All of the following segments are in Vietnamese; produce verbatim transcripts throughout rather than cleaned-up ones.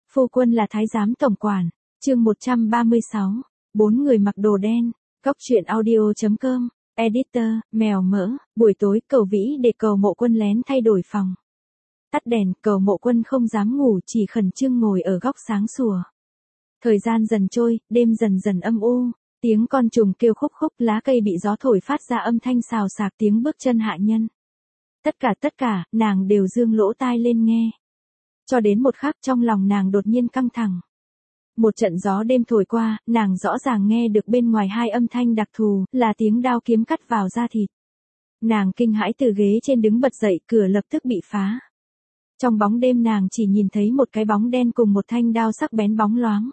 Phu quân là thái giám tổng quản. Chương một trăm ba mươi sáu. Bốn người mặc đồ đen. Góc truyện audio chấm com. Editor, mèo mỡ. Buổi tối, Cầu Vĩ để Cầu Mộ Quân lén thay đổi phòng. Tắt đèn, Cầu Mộ Quân không dám ngủ, chỉ khẩn trương ngồi ở góc sáng sủa. Thời gian dần trôi, đêm dần dần âm u. Tiếng con trùng kêu khúc khúc, lá cây bị gió thổi phát ra âm thanh xào xạc, tiếng bước chân hạ nhân. Tất cả tất cả, nàng đều dương lỗ tai lên nghe. Cho đến một khắc trong lòng nàng đột nhiên căng thẳng. Một trận gió đêm thổi qua, nàng rõ ràng nghe được bên ngoài hai âm thanh đặc thù, là tiếng đao kiếm cắt vào da thịt. Nàng kinh hãi từ ghế trên đứng bật dậy, cửa lập tức bị phá. Trong bóng đêm nàng chỉ nhìn thấy một cái bóng đen cùng một thanh đao sắc bén bóng loáng.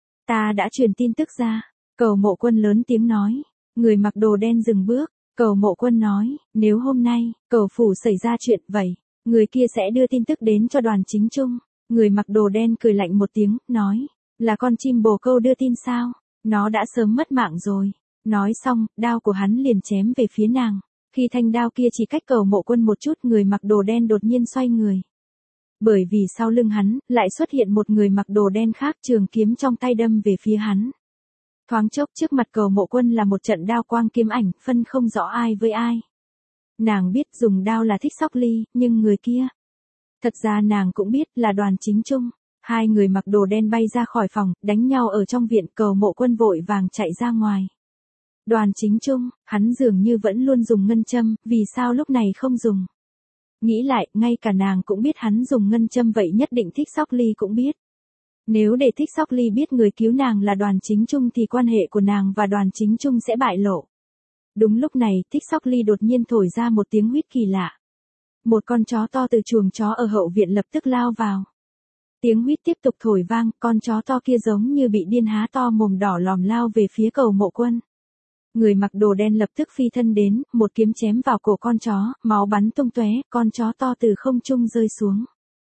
Ta đã truyền tin tức ra. Cầu Mộ Quân lớn tiếng nói. Người mặc đồ đen dừng bước. Cầu Mộ Quân nói, nếu hôm nay, Cầu phủ xảy ra chuyện vậy, người kia sẽ đưa tin tức đến cho Đoàn Chính Trung. Người mặc đồ đen cười lạnh một tiếng, nói, là con chim bồ câu đưa tin sao? Nó đã sớm mất mạng rồi. Nói xong, đao của hắn liền chém về phía nàng. Khi thanh đao kia chỉ cách Cầu Mộ Quân một chút, người mặc đồ đen đột nhiên xoay người. Bởi vì sau lưng hắn, lại xuất hiện một người mặc đồ đen khác, trường kiếm trong tay đâm về phía hắn. Thoáng chốc trước mặt Cầu Mộ Quân là một trận đao quang kiếm ảnh, phân không rõ ai với ai. Nàng biết dùng đao là Thích Sóc Ly, nhưng người kia. Thật ra nàng cũng biết là Đoàn Chính Trung. Hai người mặc đồ đen bay ra khỏi phòng, đánh nhau ở trong viện. Cầu Mộ Quân vội vàng chạy ra ngoài. Đoàn Chính Trung, hắn dường như vẫn luôn dùng ngân châm, vì sao lúc này không dùng? Nghĩ lại, ngay cả nàng cũng biết hắn dùng ngân châm, vậy nhất định Thích Sóc Ly cũng biết. Nếu để Thích Sóc Ly biết người cứu nàng là Đoàn Chính Trung thì quan hệ của nàng và Đoàn Chính Trung sẽ bại lộ. Đúng lúc này, Thích Sóc Ly đột nhiên thổi ra một tiếng huýt kỳ lạ. Một con chó to từ chuồng chó ở hậu viện lập tức lao vào. Tiếng huýt tiếp tục thổi vang, con chó to kia giống như bị điên há to mồm đỏ lòm lao về phía Cầu Mộ Quân. Người mặc đồ đen lập tức phi thân đến, một kiếm chém vào cổ con chó, máu bắn tung tóe, con chó to từ không trung rơi xuống.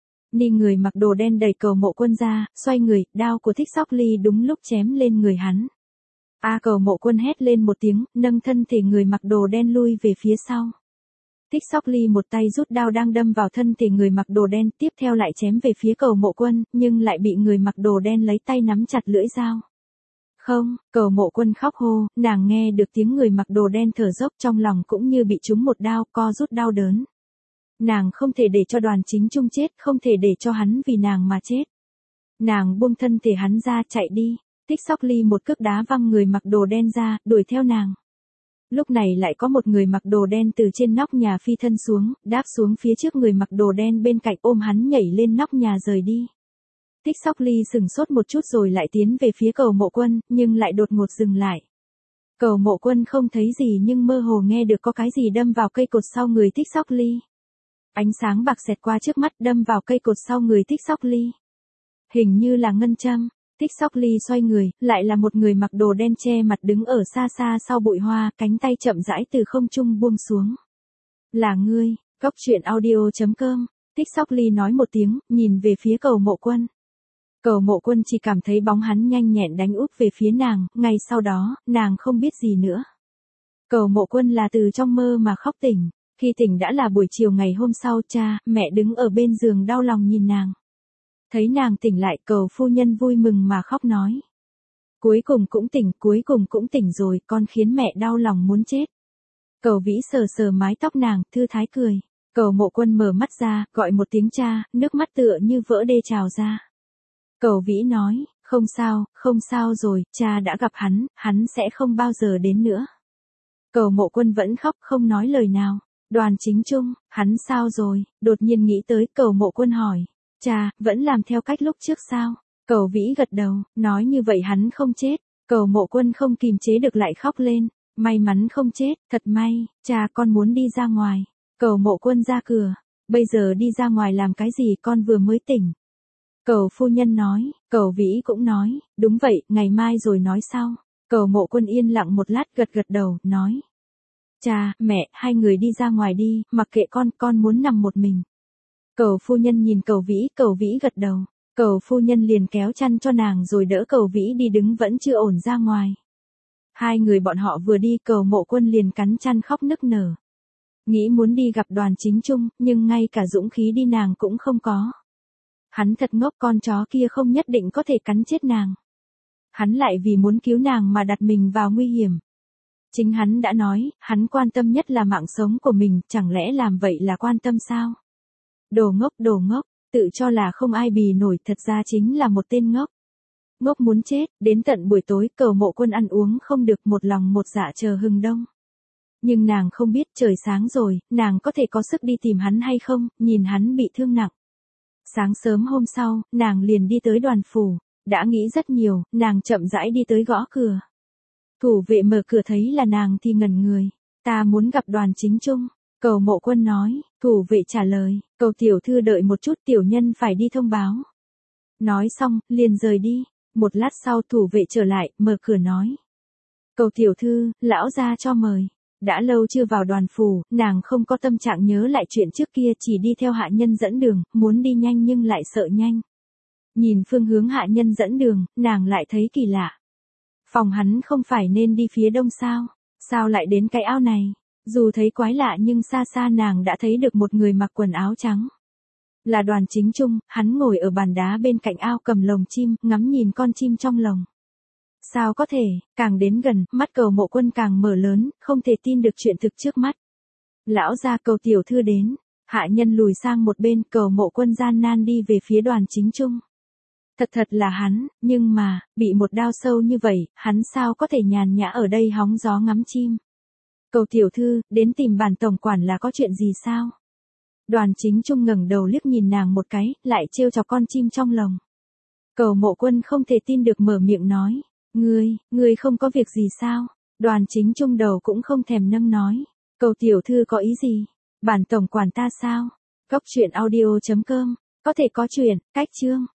Ni người mặc đồ đen đẩy Cầu Mộ Quân ra, xoay người, đao của Thích Sóc Ly đúng lúc chém lên người hắn. A Cầu Mộ Quân hét lên một tiếng, nâng thân thể người mặc đồ đen lui về phía sau. Thích Sóc Ly một tay rút đao đang đâm vào thân thể người mặc đồ đen, tiếp theo lại chém về phía Cầu Mộ Quân, nhưng lại bị người mặc đồ đen lấy tay nắm chặt lưỡi dao. Không, Cầu Mộ Quân khóc hô, nàng nghe được tiếng người mặc đồ đen thở dốc, trong lòng cũng như bị trúng một đao, co rút đau đớn. Nàng không thể để cho Đoàn Chính Trung chết, không thể để cho hắn vì nàng mà chết. Nàng buông thân thể hắn ra, chạy đi. Thích Sóc Ly một cước đá văng người mặc đồ đen ra, đuổi theo nàng. Lúc này lại có một người mặc đồ đen từ trên nóc nhà phi thân xuống, đáp xuống phía trước người mặc đồ đen bên cạnh, ôm hắn nhảy lên nóc nhà rời đi. Thích Sóc Ly sừng sốt một chút rồi lại tiến về phía Cầu Mộ Quân, nhưng lại đột ngột dừng lại. Cầu Mộ Quân không thấy gì nhưng mơ hồ nghe được có cái gì đâm vào cây cột sau người Thích Sóc Ly. Ánh sáng bạc xẹt qua trước mắt, đâm vào cây cột sau người Thích Sóc Ly. Hình như là ngân châm. Thích Sóc Ly xoay người, lại là một người mặc đồ đen che mặt đứng ở xa xa sau bụi hoa, cánh tay chậm rãi từ không trung buông xuống. Là ngươi. Góc truyện audio chấm com. Thích Sóc Ly nói một tiếng, nhìn về phía Cầu Mộ Quân. Cầu Mộ Quân chỉ cảm thấy bóng hắn nhanh nhẹn đánh úp về phía nàng, ngay sau đó, nàng không biết gì nữa. Cầu Mộ Quân là từ trong mơ mà khóc tỉnh. Khi tỉnh đã là buổi chiều ngày hôm sau, cha, mẹ đứng ở bên giường đau lòng nhìn nàng. Thấy nàng tỉnh lại, Cầu phu nhân vui mừng mà khóc nói. Cuối cùng cũng tỉnh, cuối cùng cũng tỉnh rồi, con khiến mẹ đau lòng muốn chết. Cầu Vĩ sờ sờ mái tóc nàng, thư thái cười. Cầu Mộ Quân mở mắt ra, gọi một tiếng cha, nước mắt tựa như vỡ đê trào ra. Cầu Vĩ nói, không sao, không sao rồi, cha đã gặp hắn, hắn sẽ không bao giờ đến nữa. Cầu Mộ Quân vẫn khóc không nói lời nào. Đoàn Chính Trung, hắn sao rồi? Đột nhiên nghĩ tới, Cầu Mộ Quân hỏi. Cha, vẫn làm theo cách lúc trước sao? Cầu Vĩ gật đầu, nói như vậy hắn không chết. Cầu Mộ Quân không kìm chế được lại khóc lên. May mắn không chết, thật may, cha con muốn đi ra ngoài. Cầu Mộ Quân ra cửa. Bây giờ đi ra ngoài làm cái gì, con vừa mới tỉnh. Cầu phu nhân nói, Cầu Vĩ cũng nói, đúng vậy, ngày mai rồi nói sau. Cầu Mộ Quân yên lặng một lát gật gật đầu, nói. Cha, mẹ, hai người đi ra ngoài đi, mặc kệ con, con muốn nằm một mình. Cầu phu nhân nhìn Cầu Vĩ, Cầu Vĩ gật đầu. Cầu phu nhân liền kéo chăn cho nàng rồi đỡ Cầu Vĩ đi, đứng vẫn chưa ổn ra ngoài. Hai người bọn họ vừa đi, Cầu Mộ Quân liền cắn chăn khóc nức nở. Nghĩ muốn đi gặp Đoàn Chính Trung, nhưng ngay cả dũng khí đi nàng cũng không có. Hắn thật ngốc, con chó kia không nhất định có thể cắn chết nàng. Hắn lại vì muốn cứu nàng mà đặt mình vào nguy hiểm. Chính hắn đã nói, hắn quan tâm nhất là mạng sống của mình, chẳng lẽ làm vậy là quan tâm sao? Đồ ngốc, đồ ngốc, tự cho là không ai bì nổi, thật ra chính là một tên ngốc. Ngốc muốn chết, đến tận buổi tối, Cầu Mộ Quân ăn uống không được, một lòng một dạ chờ hừng đông. Nhưng nàng không biết trời sáng rồi, nàng có thể có sức đi tìm hắn hay không, nhìn hắn bị thương nặng. Sáng sớm hôm sau, nàng liền đi tới đoàn phủ, đã nghĩ rất nhiều, nàng chậm rãi đi tới gõ cửa. Thủ vệ mở cửa thấy là nàng thì ngẩn người, ta muốn gặp Đoàn Chính Trung. Cầu Mộ Quân nói, thủ vệ trả lời, Cầu tiểu thư đợi một chút, tiểu nhân phải đi thông báo. Nói xong, liền rời đi, một lát sau thủ vệ trở lại, mở cửa nói. Cầu tiểu thư, lão gia cho mời. Đã lâu chưa vào đoàn phủ, nàng không có tâm trạng nhớ lại chuyện trước kia, chỉ đi theo hạ nhân dẫn đường, muốn đi nhanh nhưng lại sợ nhanh. Nhìn phương hướng hạ nhân dẫn đường, nàng lại thấy kỳ lạ. Phòng hắn không phải nên đi phía đông sao? Sao lại đến cái ao này? Dù thấy quái lạ nhưng xa xa nàng đã thấy được một người mặc quần áo trắng. Là Đoàn Chính Trung, hắn ngồi ở bàn đá bên cạnh ao cầm lồng chim, ngắm nhìn con chim trong lồng. Sao có thể, càng đến gần, mắt Cầu Mộ Quân càng mở lớn, không thể tin được chuyện thực trước mắt. Lão gia, Cầu tiểu thư đến. Hạ nhân lùi sang một bên, Cầu Mộ Quân gian nan đi về phía Đoàn Chính Trung. Thật thật là hắn, nhưng mà, bị một đao sâu như vậy, hắn sao có thể nhàn nhã ở đây hóng gió ngắm chim. Cầu tiểu thư, đến tìm bản tổng quản là có chuyện gì sao? Đoàn Chính Trung ngẩng đầu liếc nhìn nàng một cái, lại trêu chọc con chim trong lồng. Cầu Mộ Quân không thể tin được mở miệng nói. Ngươi, ngươi không có việc gì sao? Đoàn Chính Trung đầu cũng không thèm nâng nói. Cầu tiểu thư có ý gì? Bản tổng quản ta sao? Cốc truyện audio chấm com, có thể có chuyện, cách chương.